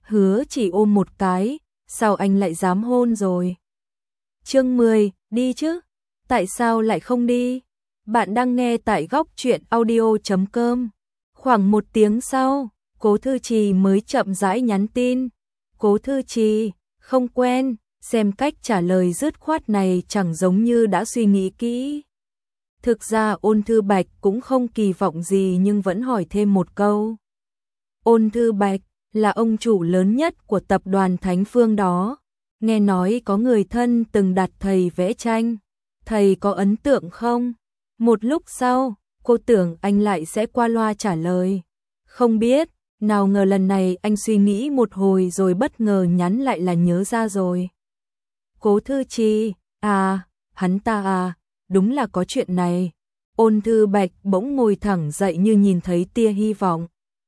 hứa chỉ ôm một cái, sao anh lại dám hôn rồi? Chương 10, đi chứ? Tại sao lại không đi? Bạn đang nghe tại góc truyện audio.com. Khoảng 1 tiếng sau, Cố Thư Trì mới chậm rãi nhắn tin. Cố Thư Trì, không quen, xem cách trả lời dứt khoát này chẳng giống như đã suy nghĩ kỹ. Thực ra Ôn Thư Bạch cũng không kỳ vọng gì nhưng vẫn hỏi thêm một câu. Ôn Thư Bạch là ông chủ lớn nhất của tập đoàn Thánh Phương đó. Nghe nói có người thân từng đặt thầy vẽ tranh. Thầy có ấn tượng không? Một lúc sau, cô tưởng anh lại sẽ qua loa trả lời. Không biết, nào ngờ lần này anh suy nghĩ một hồi rồi bất ngờ nhắn lại là nhớ ra rồi. Cố Thư Trì, hắn ta đúng là có chuyện này. Ôn Thư Bạch bỗng ngồi thẳng dậy như nhìn thấy tia hy vọng.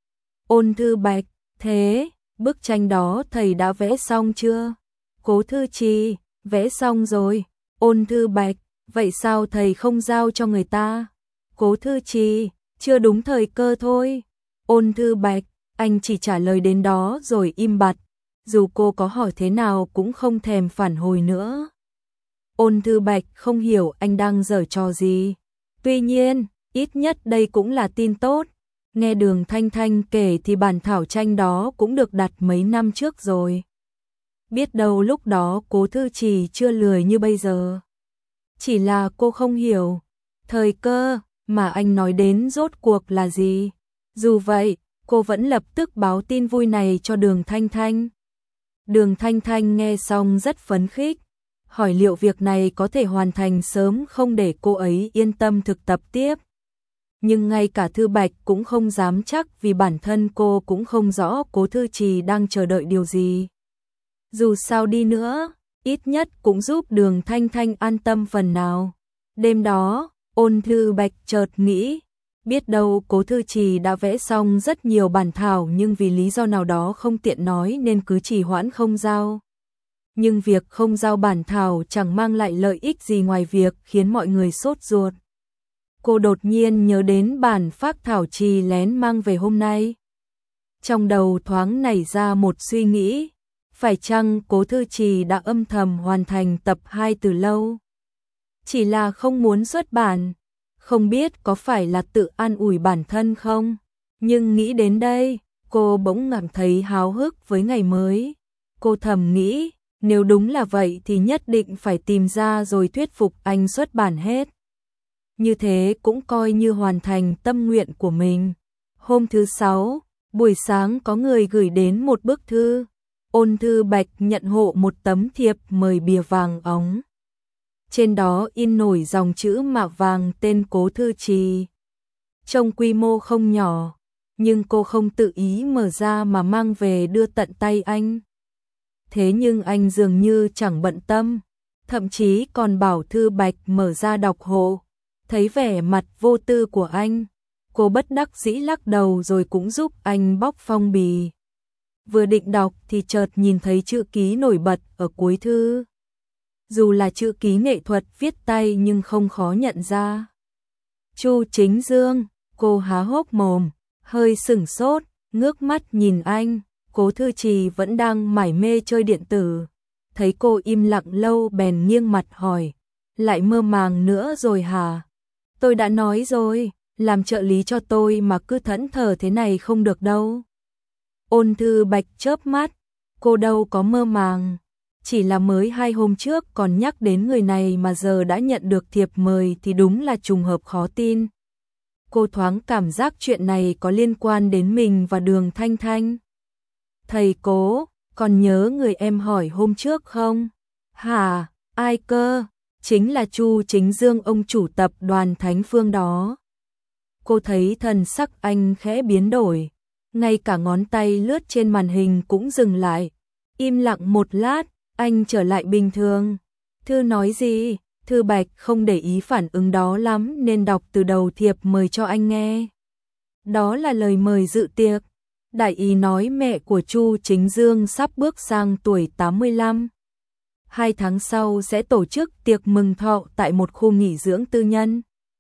Ôn Thư Bạch, thế, bức tranh đó thầy đã vẽ xong chưa? Cố Thư Trì, vẽ xong rồi. Ôn Thư Bạch, vậy sao thầy không giao cho người ta? Cố Thư Trì, chưa đúng thời cơ thôi. Ôn Thư Bạch, anh chỉ trả lời đến đó rồi im bặt. Dù cô có hỏi thế nào cũng không thèm phản hồi nữa. Ôn Thư Bạch không hiểu anh đang giở trò gì. Tuy nhiên, ít nhất đây cũng là tin tốt. Nghe Đường Thanh Thanh kể thì bản thảo tranh đó cũng được đặt mấy năm trước rồi. Biết đâu lúc đó Cố Thư Trì chưa lười như bây giờ. Chỉ là cô không hiểu, thời cơ mà anh nói đến rốt cuộc là gì. Dù vậy, cô vẫn lập tức báo tin vui này cho Đường Thanh Thanh. Đường Thanh Thanh nghe xong rất phấn khích, hỏi liệu việc này có thể hoàn thành sớm không để cô ấy yên tâm thực tập tiếp. Nhưng ngay cả Thư Bạch cũng không dám chắc vì bản thân cô cũng không rõ Cố Thư Trì đang chờ đợi điều gì. Dù sao đi nữa, ít nhất cũng giúp Đường Thanh Thanh an tâm phần nào. Đêm đó, Ôn Thư Bạch chợt nghĩ, biết đâu Cố Thư Trì đã vẽ xong rất nhiều bản thảo nhưng vì lý do nào đó không tiện nói nên cứ trì hoãn không giao. Nhưng việc không giao bản thảo chẳng mang lại lợi ích gì ngoài việc khiến mọi người sốt ruột. Cô đột nhiên nhớ đến bản phác thảo Trì lén mang về hôm nay. Trong đầu thoáng nảy ra một suy nghĩ, phải chăng Cố Thư Trì đã âm thầm hoàn thành tập 2 từ lâu? Chỉ là không muốn xuất bản, không biết có phải là tự an ủi bản thân không? Nhưng nghĩ đến đây, cô bỗng cảm thấy háo hức với ngày mới. Cô thầm nghĩ, nếu đúng là vậy thì nhất định phải tìm ra rồi thuyết phục anh xuất bản hết. Như thế cũng coi như hoàn thành tâm nguyện của mình. Hôm thứ 6, buổi sáng có người gửi đến một bức thư. Ôn Thư Bạch nhận hộ một tấm thiệp mời bìa vàng óng. Trên đó in nổi dòng chữ mạ vàng tên Cố Thư Trì. Trông quy mô không nhỏ, nhưng cô không tự ý mở ra mà mang về đưa tận tay anh. Thế nhưng anh dường như chẳng bận tâm, thậm chí còn bảo Thư Bạch mở ra đọc hộ. Thấy vẻ mặt vô tư của anh, cô bất đắc dĩ lắc đầu rồi cũng giúp anh bóc phong bì. Vừa định đọc thì chợt nhìn thấy chữ ký nổi bật ở cuối thư. Dù là chữ ký nghệ thuật viết tay nhưng không khó nhận ra. Chu Chính Dương, cô há hốc mồm, hơi sửng sốt, ngước mắt nhìn anh. Cố Thư Trì vẫn đang mải mê chơi điện tử. Thấy cô im lặng lâu bèn nghiêng mặt hỏi, lại mơ màng nữa rồi hả? Tôi đã nói rồi, làm trợ lý cho tôi mà cứ thẫn thờ thế này không được đâu. Ôn Thư Bạch chớp mắt, cô đâu có mơ màng, chỉ là mới 2 hôm trước còn nhắc đến người này mà giờ đã nhận được thiệp mời thì đúng là trùng hợp khó tin. Cô thoáng cảm giác chuyện này có liên quan đến mình và Đường Thanh Thanh. Thầy Cố, còn nhớ người em hỏi hôm trước không? Hả, ai cơ? Chính là Chu Chính Dương, ông chủ tập đoàn Thánh Phương đó. Cô thấy thần sắc anh khẽ biến đổi, ngay cả ngón tay lướt trên màn hình cũng dừng lại. Im lặng một lát, anh trở lại bình thường. Thư nói gì? Thư Bạch không để ý phản ứng đó lắm nên đọc từ đầu thiệp mời cho anh nghe. Đó là lời mời dự tiệc. Đại ý nói mẹ của Chu Chính Dương sắp bước sang tuổi 85. 2 tháng sau sẽ tổ chức tiệc mừng thọ tại một khu nghỉ dưỡng tư nhân.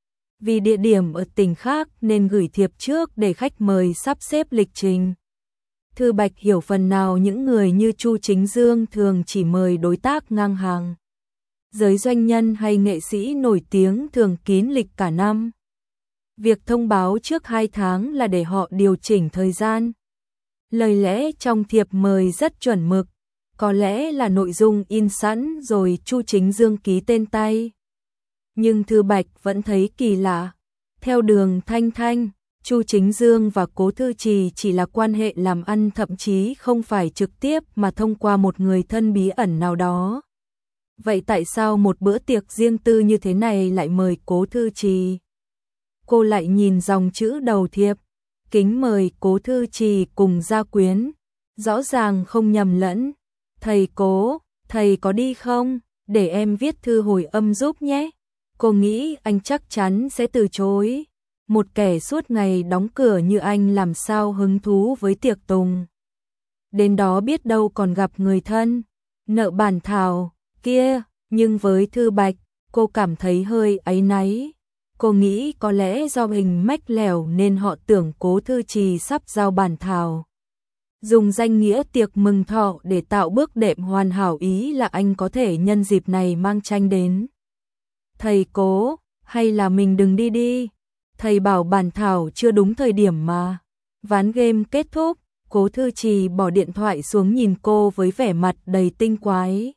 Vì địa điểm ở tỉnh khác nên gửi thiệp trước để khách mời sắp xếp lịch trình. Thư Bạch hiểu phần nào những người như Chu Chính Dương thường chỉ mời đối tác ngang hàng. Giới doanh nhân hay nghệ sĩ nổi tiếng thường kín lịch cả năm. Việc thông báo trước 2 tháng là để họ điều chỉnh thời gian. Lời lẽ trong thiệp mời rất chuẩn mực, có lẽ là nội dung in sẵn rồi Chu Chính Dương ký tên tay. Nhưng Thư Bạch vẫn thấy kỳ lạ. Theo Đường Thanh Thanh, Chu Chính Dương và Cố Thư Trì chỉ là quan hệ làm ăn, thậm chí không phải trực tiếp mà thông qua một người thân bí ẩn nào đó. Vậy tại sao một bữa tiệc riêng tư như thế này lại mời Cố Thư Trì? Cô lại nhìn dòng chữ đầu thiệp, kính mời Cố Thư Trì cùng gia quyến, rõ ràng không nhầm lẫn. Thầy Cố, thầy có đi không? Để em viết thư hồi âm giúp nhé. Cô nghĩ anh chắc chắn sẽ từ chối. Một kẻ suốt ngày đóng cửa như anh làm sao hứng thú với tiệc tùng. Đến đó biết đâu còn gặp người thân, nợ bản thảo kia. Nhưng với Thư Bạch, cô cảm thấy hơi áy náy. Cô nghĩ có lẽ do hình mách lẻo nên họ tưởng Cố Thư Trì sắp giao bản thảo. Dùng danh nghĩa tiệc mừng thọ để tạo bước đệm hoàn hảo, ý là anh có thể nhân dịp này mang tranh đến. Thầy Cố, hay là mình đừng đi đi. Thầy bảo bản thảo chưa đúng thời điểm mà. Ván game kết thúc, Cố Thư Trì bỏ điện thoại xuống nhìn cô với vẻ mặt đầy tinh quái.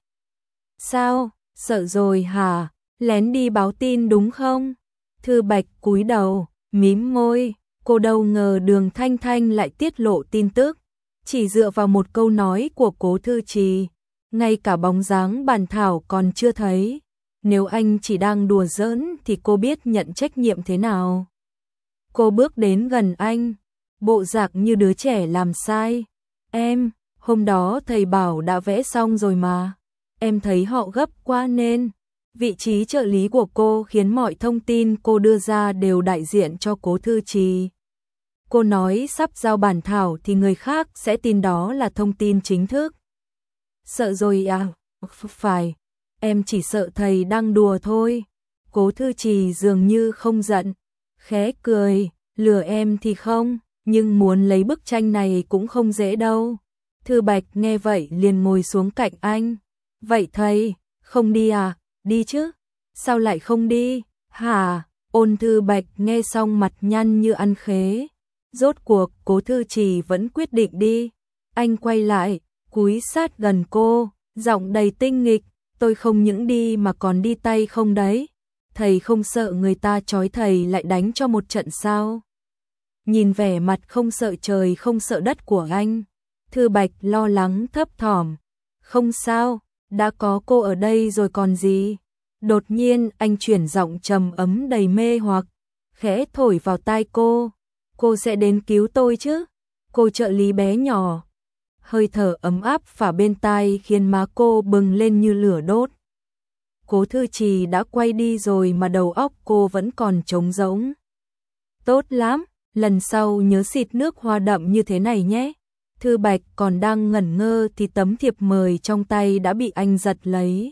Sao, sợ rồi hả? Lén đi báo tin đúng không? Thư Bạch cúi đầu, mím môi, cô đâu ngờ Đường Thanh Thanh lại tiết lộ tin tức. Chỉ dựa vào một câu nói của Cố Thư Trì, ngay cả bóng dáng bản thảo còn chưa thấy. Nếu anh chỉ đang đùa giỡn thì cô biết nhận trách nhiệm thế nào. Cô bước đến gần anh, bộ dạng như đứa trẻ làm sai. Em, hôm đó thầy bảo đã vẽ xong rồi mà. Em thấy họ gấp quá nên. Vị trí trợ lý của cô khiến mọi thông tin cô đưa ra đều đại diện cho Cố Thư Trì. Cô nói sắp giao bản thảo thì người khác sẽ tin đó là thông tin chính thức. Sợ rồi à? Phải, em chỉ sợ thầy đang đùa thôi. Cố Thư Trì dường như không giận, khẽ cười, lừa em thì không, nhưng muốn lấy bức tranh này cũng không dễ đâu. Thư Bạch nghe vậy liền ngồi xuống cạnh anh. Vậy thầy, không đi à? Đi chứ. Sao lại không đi? Hả? Ôn Thư Bạch nghe xong mặt nhăn như ăn khế. Rốt cuộc Cố Thư Trì vẫn quyết định đi. Anh quay lại, cúi sát gần cô, giọng đầy tinh nghịch. Tôi không những đi mà còn đi tay không đấy. Thầy không sợ người ta trói thầy lại đánh cho một trận sao? Nhìn vẻ mặt không sợ trời không sợ đất của anh, Thư Bạch lo lắng thấp thỏm. Không sao, đã có cô ở đây rồi còn gì. Đột nhiên anh chuyển giọng trầm ấm đầy mê hoặc, khẽ thổi vào tai cô. Cô sẽ đến cứu tôi chứ? Cô trợ lý bé nhỏ. Hơi thở ấm áp phả bên tai khiến má cô bừng lên như lửa đốt. Cố Thư Trì đã quay đi rồi mà đầu óc cô vẫn còn trống rỗng. Tốt lắm, lần sau nhớ xịt nước hoa đậm như thế này nhé. Thư Bạch còn đang ngẩn ngơ thì tấm thiệp mời trong tay đã bị anh giật lấy.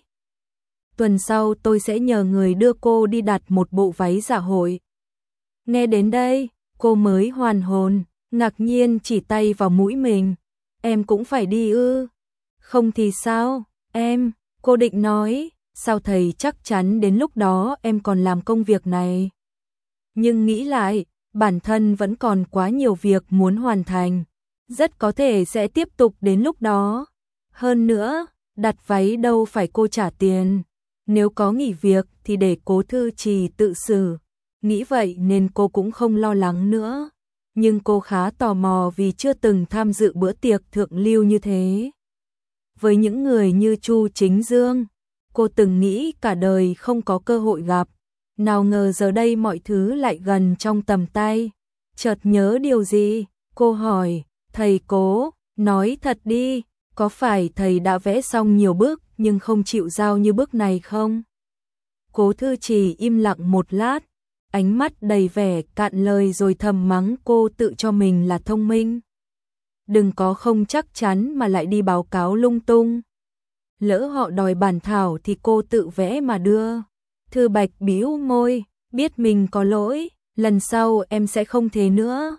Tuần sau tôi sẽ nhờ người đưa cô đi đặt một bộ váy dạ hội. Nghe đến đây, cô mới hoàn hồn, ngạc nhiên chỉ tay vào mũi mình. Em cũng phải đi ư? Không thì sao? Em, cô định nói, sao thầy chắc chắn đến lúc đó em còn làm công việc này. Nhưng nghĩ lại, bản thân vẫn còn quá nhiều việc muốn hoàn thành. Rất có thể sẽ tiếp tục đến lúc đó. Hơn nữa, đặt váy đâu phải cô trả tiền. Nếu có nghỉ việc thì để Cố Thư Trì tự xử. Nghĩ vậy nên cô cũng không lo lắng nữa. Nhưng cô khá tò mò vì chưa từng tham dự bữa tiệc thượng lưu như thế. Với những người như Chu Chính Dương, cô từng nghĩ cả đời không có cơ hội gặp. Nào ngờ giờ đây mọi thứ lại gần trong tầm tay. Chợt nhớ điều gì, cô hỏi, thầy Cố, nói thật đi, có phải thầy đã vẽ xong nhiều bước nhưng không chịu giao như bước này không? Cố Thư Trì im lặng một lát, ánh mắt đầy vẻ cạn lời rồi thầm mắng cô tự cho mình là thông minh. Đừng có không chắc chắn mà lại đi báo cáo lung tung. Lỡ họ đòi bản thảo thì cô tự vẽ mà đưa. Thư Bạch bĩu môi, biết mình có lỗi, lần sau em sẽ không thế nữa.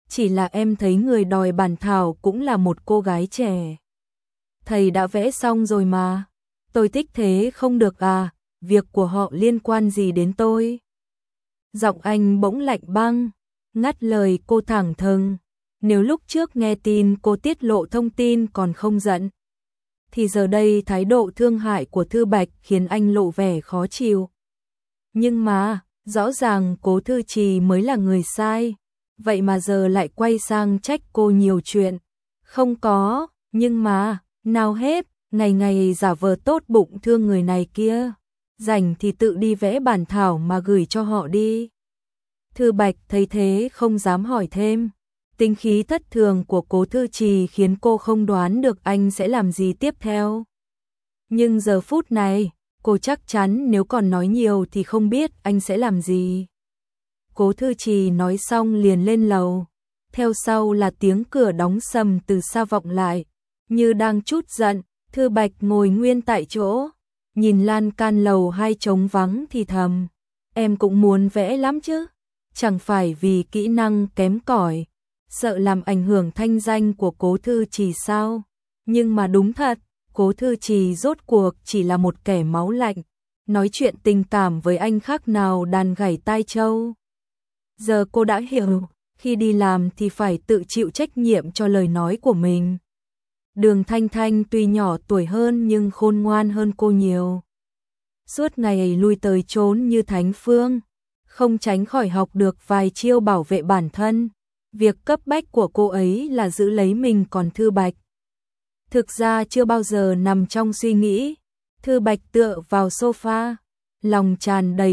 Chỉ là em thấy người đòi bản thảo cũng là một cô gái trẻ. Thầy đã vẽ xong rồi mà. Tôi thích thế không được à, việc của họ liên quan gì đến tôi? Giọng anh bỗng lạnh băng, ngắt lời cô thẳng thừng. Nếu lúc trước nghe tin cô tiết lộ thông tin còn không giận, thì giờ đây thái độ thương hại của Thư Bạch khiến anh lộ vẻ khó chịu. Nhưng mà, rõ ràng Cố Thư Trì mới là người sai, vậy mà giờ lại quay sang trách cô nhiều chuyện. Không có, nhưng mà, nào hết, ngày ngày giả vờ tốt bụng thương người này kia, rảnh thì tự đi vẽ bản thảo mà gửi cho họ đi. Thư Bạch thấy thế không dám hỏi thêm. Tính khí thất thường của Cố Thư Trì khiến cô không đoán được anh sẽ làm gì tiếp theo. Nhưng giờ phút này, cô chắc chắn nếu còn nói nhiều thì không biết anh sẽ làm gì. Cố Thư Trì nói xong liền lên lầu. Theo sau là tiếng cửa đóng sầm từ xa vọng lại. Như đang trút giận, Thư Bạch ngồi nguyên tại chỗ. Nhìn lan can lầu 2 trống vắng thì thầm. Em cũng muốn vẽ lắm chứ. Chẳng phải vì kỹ năng kém cỏi, sợ làm ảnh hưởng thanh danh của Cố Thư Trì sao? Nhưng mà đúng thật, Cố Thư Trì rốt cuộc chỉ là một kẻ máu lạnh, nói chuyện tình cảm với anh khác nào đàn gảy tai trâu. Giờ cô đã hiểu, khi đi làm thì phải tự chịu trách nhiệm cho lời nói của mình. Đường Thanh Thanh tuy nhỏ tuổi hơn nhưng khôn ngoan hơn cô nhiều. Suốt ngày lui tới trốn như thánh phương, không tránh khỏi học được vài chiêu bảo vệ bản thân. Việc cấp bách của cô ấy là giữ lấy mình, còn Thư Bạch thực ra chưa bao giờ nằm trong suy nghĩ. Thư Bạch tựa vào sofa, lòng tràn đầy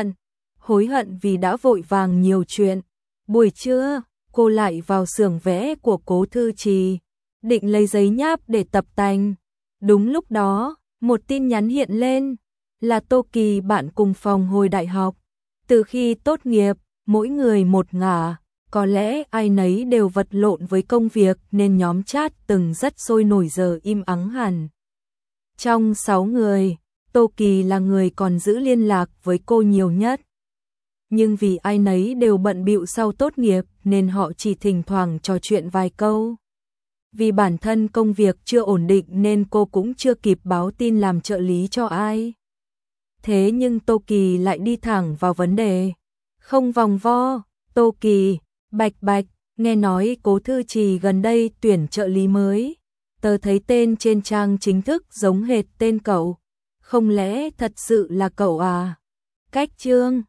hối hận vì đã vội vàng nhiều chuyện. Buổi trưa, cô lại vào xưởng vẽ của Cố Thư Trì, định lấy giấy nháp để tập tành. Đúng lúc đó, một tin nhắn hiện lên, là Tô Kỳ, bạn cùng phòng hồi đại học. Từ khi tốt nghiệp, mỗi người một ngả, có lẽ ai nấy đều vật lộn với công việc nên nhóm chat từng rất sôi nổi giờ im ắng hẳn. Trong 6 người, Tô Kỳ là người còn giữ liên lạc với cô nhiều nhất. Nhưng vì ai nấy đều bận bịu sau tốt nghiệp nên họ chỉ thỉnh thoảng trò chuyện vài câu. Vì bản thân công việc chưa ổn định nên cô cũng chưa kịp báo tin làm trợ lý cho ai. Thế nhưng Tô Kỳ lại đi thẳng vào vấn đề, không vòng vo. Tô Kỳ, Bạch, nghe nói Cố Thư Trì gần đây tuyển trợ lý mới. Tớ thấy tên trên trang chính thức giống hệt tên cậu. Không lẽ thật sự là cậu à? Cách chương